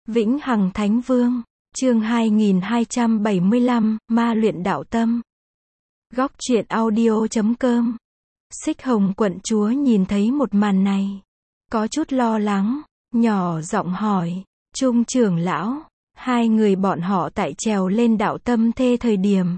Vĩnh Hằng Thánh Vương, chương 2275, Ma luyện đạo tâm. Góc truyện audio.com. Xích Hồng quận chúa nhìn thấy một màn này, có chút lo lắng, nhỏ giọng hỏi, Trung trưởng lão, hai người bọn họ tại trèo lên đạo tâm thê thời điểm,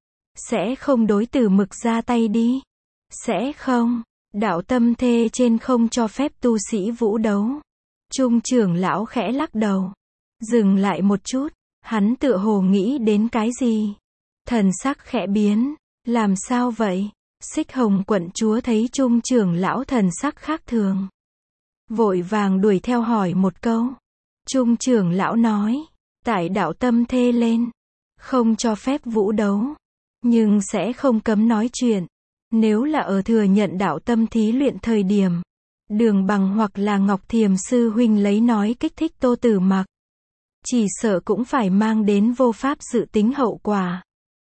sẽ không đối Tử Mực ra tay đi? Sẽ không, đạo tâm thê trên không cho phép tu sĩ vũ đấu. Trung trưởng lão khẽ lắc đầu, dừng lại một chút, hắn tựa hồ nghĩ đến cái gì. Thần sắc khẽ biến, làm sao vậy? Xích Hồng quận chúa thấy Trung trưởng lão thần sắc khác thường, vội vàng đuổi theo hỏi một câu. Trung trưởng lão nói, tại đạo tâm thê lên, không cho phép vũ đấu, nhưng sẽ không cấm nói chuyện. Nếu là ở thừa nhận đạo tâm thí luyện thời điểm, Đường Bằng hoặc là Ngọc Thiềm sư huynh lấy nói kích thích Tô Tử Mặc, chỉ sợ cũng phải mang đến vô pháp dự tính hậu quả.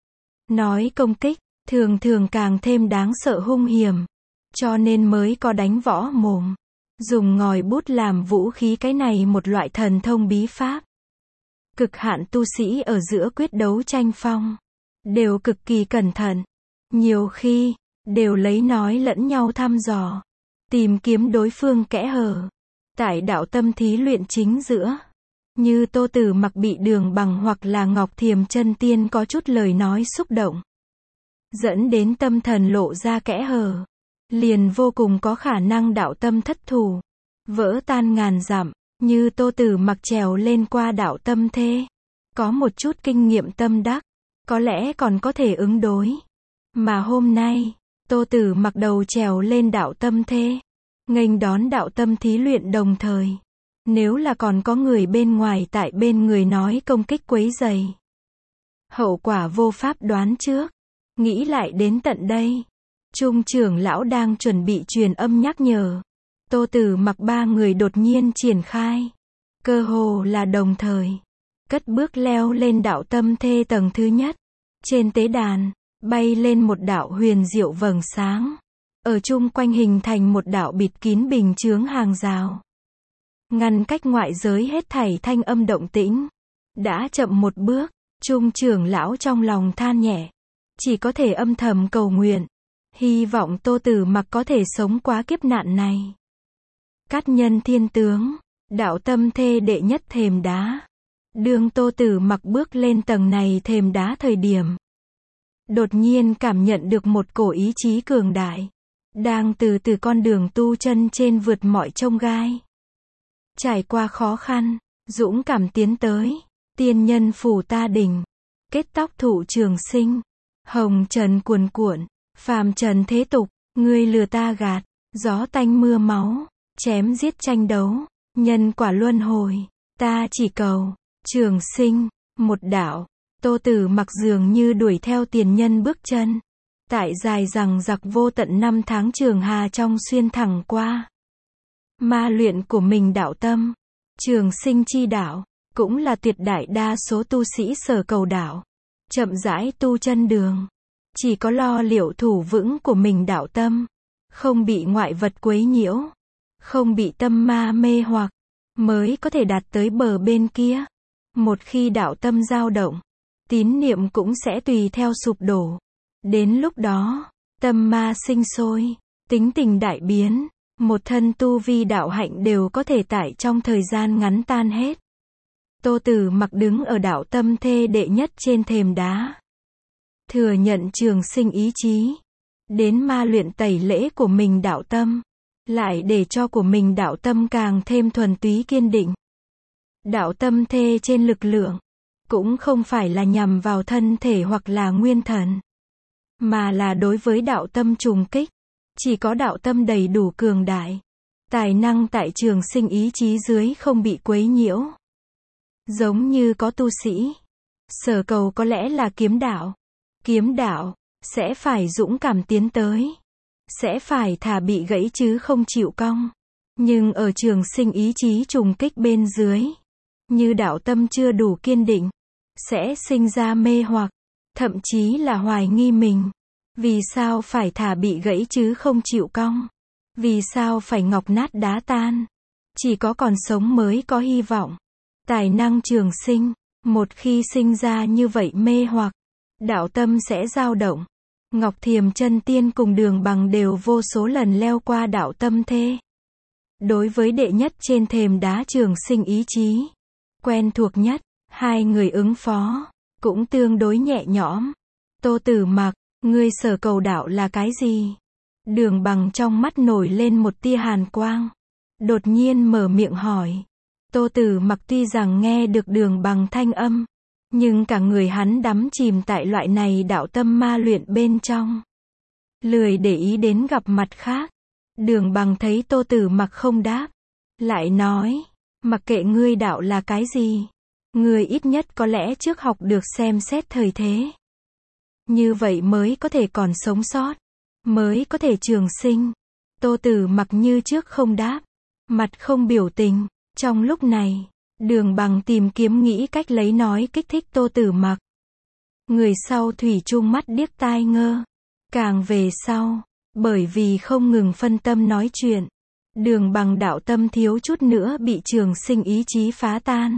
Nói công kích, thường thường càng thêm đáng sợ hung hiểm, cho nên mới có đánh võ mồm, dùng ngòi bút làm vũ khí cái này một loại thần thông bí pháp. Cực hạn tu sĩ ở giữa quyết đấu tranh phong, đều cực kỳ cẩn thận, nhiều khi, đều lấy nói lẫn nhau thăm dò, tìm kiếm đối phương kẽ hở. Tại đạo tâm thí luyện chính giữa, như Tô Tử Mặc bị Đường Bằng hoặc là Ngọc Thiềm chân tiên có chút lời nói xúc động, dẫn đến tâm thần lộ ra kẽ hở, liền vô cùng có khả năng đạo tâm thất thủ, vỡ tan ngàn dặm. Như Tô Tử Mặc trèo lên qua đạo tâm thê, có một chút kinh nghiệm tâm đắc, có lẽ còn có thể ứng đối. Mà hôm nay, Tô Tử Mặc đầu trèo lên đạo tâm thê, nghênh đón đạo tâm thí luyện đồng thời, nếu là còn có người bên ngoài tại bên người nói công kích quấy rầy, hậu quả vô pháp đoán trước. Nghĩ lại đến tận đây, Trung trưởng lão đang chuẩn bị truyền âm nhắc nhở, Tô Tử Mặc ba người đột nhiên triển khai, cơ hồ là đồng thời, cất bước leo lên đạo tâm thê tầng thứ nhất. Trên tế đàn, bay lên một đạo huyền diệu vầng sáng, ở chung quanh hình thành một đạo bịt kín bình chướng hàng rào, ngăn cách ngoại giới hết thảy thanh âm động tĩnh. Đã chậm một bước, Trung trưởng lão trong lòng than nhẹ, chỉ có thể âm thầm cầu nguyện, hy vọng Tô Tử Mặc có thể sống qua kiếp nạn này. Cát nhân thiên tướng, đạo tâm thê đệ nhất thềm đá. Đương Tô Tử Mặc bước lên tầng này thềm đá thời điểm, đột nhiên cảm nhận được một cổ ý chí cường đại, đang từ từ con đường tu chân trên vượt mọi chông gai. Trải qua khó khăn, dũng cảm tiến tới, tiên nhân phủ ta đỉnh, kết tóc thụ trường sinh, hồng trần cuồn cuộn, phàm trần thế tục, ngươi lừa ta gạt, gió tanh mưa máu, chém giết tranh đấu, nhân quả luân hồi, ta chỉ cầu trường sinh, một đạo. Tô Tử Mặc dường như đuổi theo tiền nhân bước chân, tại dài dằng dặc vô tận năm tháng trường hà trong xuyên thẳng qua. Ma luyện của mình đạo tâm, trường sinh chi đạo, cũng là tuyệt đại đa số tu sĩ sở cầu đạo, chậm rãi tu chân đường. Chỉ có lo liệu thủ vững của mình đạo tâm, không bị ngoại vật quấy nhiễu, không bị tâm ma mê hoặc, mới có thể đạt tới bờ bên kia. Một khi đạo tâm dao động, tín niệm cũng sẽ tùy theo sụp đổ. Đến lúc đó, tâm ma sinh sôi, tính tình đại biến, một thân tu vi đạo hạnh đều có thể tại trong thời gian ngắn tan hết. Tô Tử Mặc đứng ở đạo tâm thê đệ nhất trên thềm đá, thừa nhận trường sinh ý chí, đến ma luyện tẩy lễ của mình đạo tâm, lại để cho của mình đạo tâm càng thêm thuần túy kiên định. Đạo tâm thê trên lực lượng, cũng không phải là nhằm vào thân thể hoặc là nguyên thần, mà là đối với đạo tâm trùng kích. Chỉ có đạo tâm đầy đủ cường đại, tài năng tại trường sinh ý chí dưới không bị quấy nhiễu. Giống như có tu sĩ, sở cầu có lẽ là kiếm đạo, sẽ phải dũng cảm tiến tới, sẽ phải thà bị gãy chứ không chịu cong. Nhưng ở trường sinh ý chí trùng kích bên dưới, như đạo tâm chưa đủ kiên định, sẽ sinh ra mê hoặc, thậm chí là hoài nghi mình. Vì sao phải thà bị gãy chứ không chịu cong? Vì sao phải ngọc nát đá tan? Chỉ có còn sống mới có hy vọng. Tài năng trường sinh, một khi sinh ra như vậy mê hoặc, đạo tâm sẽ dao động. Ngọc Thiềm Chân Tiên cùng Đường Bằng đều vô số lần leo qua đạo tâm thê. Đối với đệ nhất trên thềm đá trường sinh ý chí, quen thuộc nhất, hai người ứng phó, cũng tương đối nhẹ nhõm. Tô Tử Mặc, ngươi sở cầu đạo là cái gì? Đường Bằng trong mắt nổi lên một tia hàn quang. Đột nhiên mở miệng hỏi. Tô Tử Mặc tuy rằng nghe được Đường Bằng thanh âm, nhưng cả người hắn đắm chìm tại loại này đạo tâm ma luyện bên trong. Lười để ý đến gặp mặt khác. Đường Bằng thấy Tô Tử Mặc không đáp, lại nói, mặc kệ ngươi đạo là cái gì, ngươi ít nhất có lẽ trước học được xem xét thời thế. Như vậy mới có thể còn sống sót, mới có thể trường sinh. Tô Tử Mặc như trước không đáp, mặt không biểu tình. Trong lúc này, Đường Bằng tìm kiếm nghĩ cách lấy nói kích thích Tô Tử Mặc. Người sau thủy chung mắt điếc tai ngơ. Càng về sau, bởi vì không ngừng phân tâm nói chuyện, Đường Bằng đạo tâm thiếu chút nữa bị trường sinh ý chí phá tan.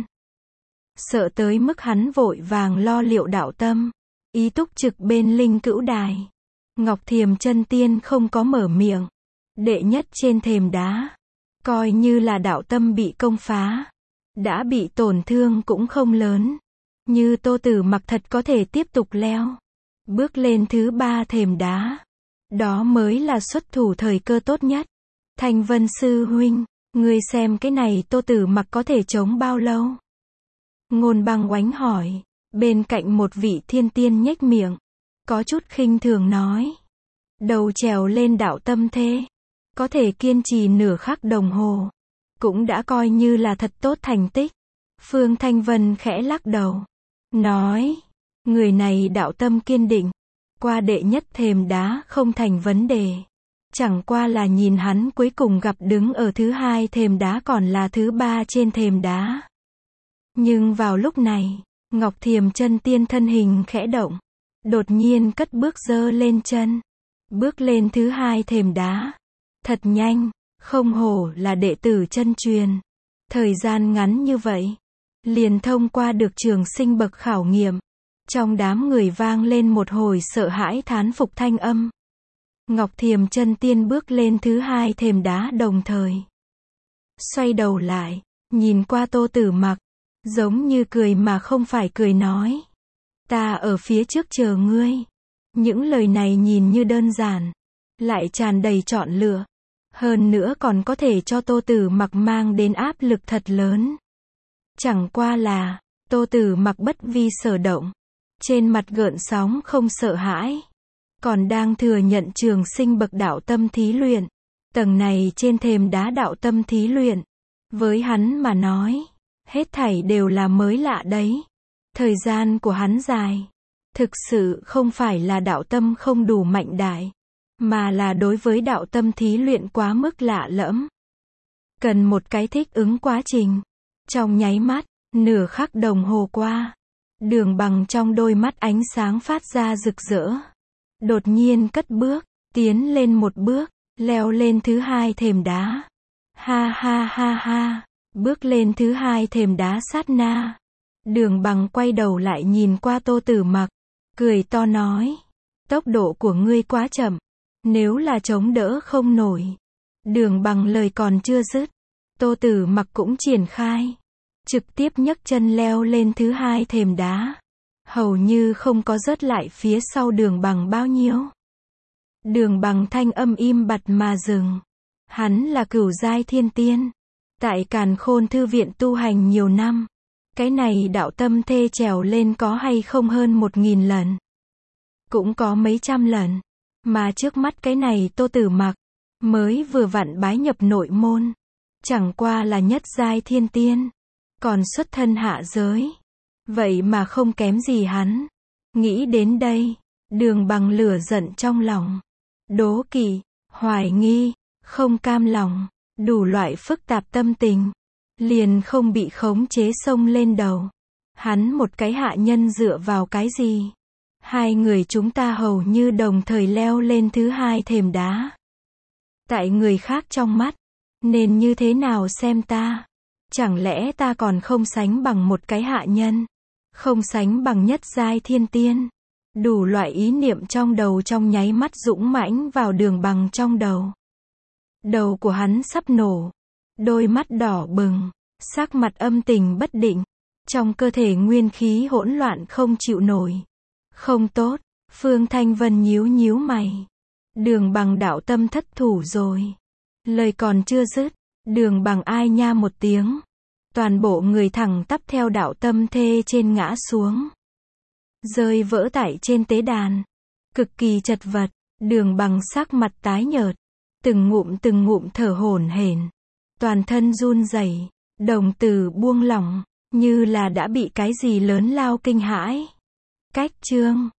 Sợ tới mức hắn vội vàng lo liệu đạo tâm, ý túc trực bên Linh Cữu Đài. Ngọc Thiềm Chân Tiên không có mở miệng. Đệ nhất trên thềm đá, coi như là đạo tâm bị công phá, đã bị tổn thương cũng không lớn. Như Tô Tử Mặc thật có thể tiếp tục leo, bước lên thứ 3 thềm đá, đó mới là xuất thủ thời cơ tốt nhất. Thanh Vân sư huynh, ngươi xem cái này Tô Tử Mặc có thể chống bao lâu? Ngôn Băng Oánh hỏi. Bên cạnh một vị thiên tiên nhếch miệng, có chút khinh thường nói. Đầu trèo lên đạo tâm thế, có thể kiên trì nửa khắc đồng hồ, cũng đã coi như là thật tốt thành tích. Phương Thanh Vân khẽ lắc đầu, nói, người này đạo tâm kiên định, qua đệ nhất thềm đá không thành vấn đề. Chẳng qua là nhìn hắn cuối cùng gặp đứng ở thứ 2 thềm đá còn là thứ 3 trên thềm đá. Nhưng vào lúc này, Ngọc Thiềm Chân Tiên thân hình khẽ động, đột nhiên cất bước giơ lên chân, bước lên thứ 2 thềm đá. Thật nhanh, không hổ là đệ tử chân truyền. Thời gian ngắn như vậy, liền thông qua được trường sinh bậc khảo nghiệm. Trong đám người vang lên một hồi sợ hãi thán phục thanh âm. Ngọc Thiềm Chân Tiên bước lên thứ 2 thềm đá đồng thời. Xoay đầu lại, nhìn qua Tô Tử Mặc, giống như cười mà không phải cười nói. Ta ở phía trước chờ ngươi. Những lời này nhìn như đơn giản, lại tràn đầy chọn lựa. Hơn nữa còn có thể cho Tô Tử Mặc mang đến áp lực thật lớn. Chẳng qua là, Tô Tử Mặc bất vi sở động. Trên mặt gợn sóng không sợ hãi. Còn đang thừa nhận trường sinh bậc đạo tâm thí luyện. Tầng này trên thềm đá đạo tâm thí luyện. Với hắn mà nói, hết thảy đều là mới lạ đấy. Thời gian của hắn dài. Thực sự không phải là đạo tâm không đủ mạnh đại, mà là đối với đạo tâm thí luyện quá mức lạ lẫm. Cần một cái thích ứng quá trình. Trong nháy mắt, nửa khắc đồng hồ qua, Đường Bằng trong đôi mắt ánh sáng phát ra rực rỡ. Đột nhiên cất bước, tiến lên một bước, leo lên thứ 2 thềm đá. Ha ha ha ha, bước lên thứ 2 thềm đá sát na. Đường Bằng quay đầu lại nhìn qua Tô Tử Mặc, cười to nói, tốc độ của ngươi quá chậm, nếu là chống đỡ không nổi. Đường Bằng lời còn chưa dứt, Tô Tử Mặc cũng triển khai, trực tiếp nhấc chân leo lên thứ 2 thềm đá, hầu như không có rớt lại phía sau Đường Bằng bao nhiêu. Đường Bằng thanh âm im bặt mà dừng. Hắn là cửu giai thiên tiên, tại Càn Khôn thư viện tu hành nhiều năm. Cái này đạo tâm thê trèo lên có hay không hơn 1000 lần, cũng có mấy trăm lần. Mà trước mắt cái này Tô Tử Mặc, mới vừa vặn bái nhập nội môn, chẳng qua là nhất giai thiên tiên, còn xuất thân hạ giới, vậy mà không kém gì hắn. Nghĩ đến đây, Đường Bằng lửa giận trong lòng, đố kỵ, hoài nghi, không cam lòng, đủ loại phức tạp tâm tình, liền không bị khống chế xông lên đầu. Hắn một cái hạ nhân dựa vào cái gì? Hai người chúng ta hầu như đồng thời leo lên thứ 2 thềm đá. Tại người khác trong mắt, nên như thế nào xem ta? Chẳng lẽ ta còn không sánh bằng một cái hạ nhân? Không sánh bằng nhất giai thiên tiên? Đủ loại ý niệm trong đầu trong nháy mắt dũng mãnh vào Đường Bằng trong đầu. Đầu của hắn sắp nổ. Đôi mắt đỏ bừng. Sắc mặt âm tình bất định. Trong cơ thể nguyên khí hỗn loạn không chịu nổi. Không tốt. Phương Thanh Vân nhíu nhíu mày. Đường Bằng đạo tâm thất thủ rồi. Lời còn chưa dứt. Đường Bằng ai nha một tiếng. Toàn bộ người thẳng tắp theo đạo tâm thê trên ngã xuống. Rơi vỡ tại trên tế đàn. Cực kỳ chật vật. Đường Bằng sắc mặt tái nhợt. Từng ngụm thở hổn hển. Toàn thân run rẩy, đồng tử buông lỏng, như là đã bị cái gì lớn lao kinh hãi. Cách chương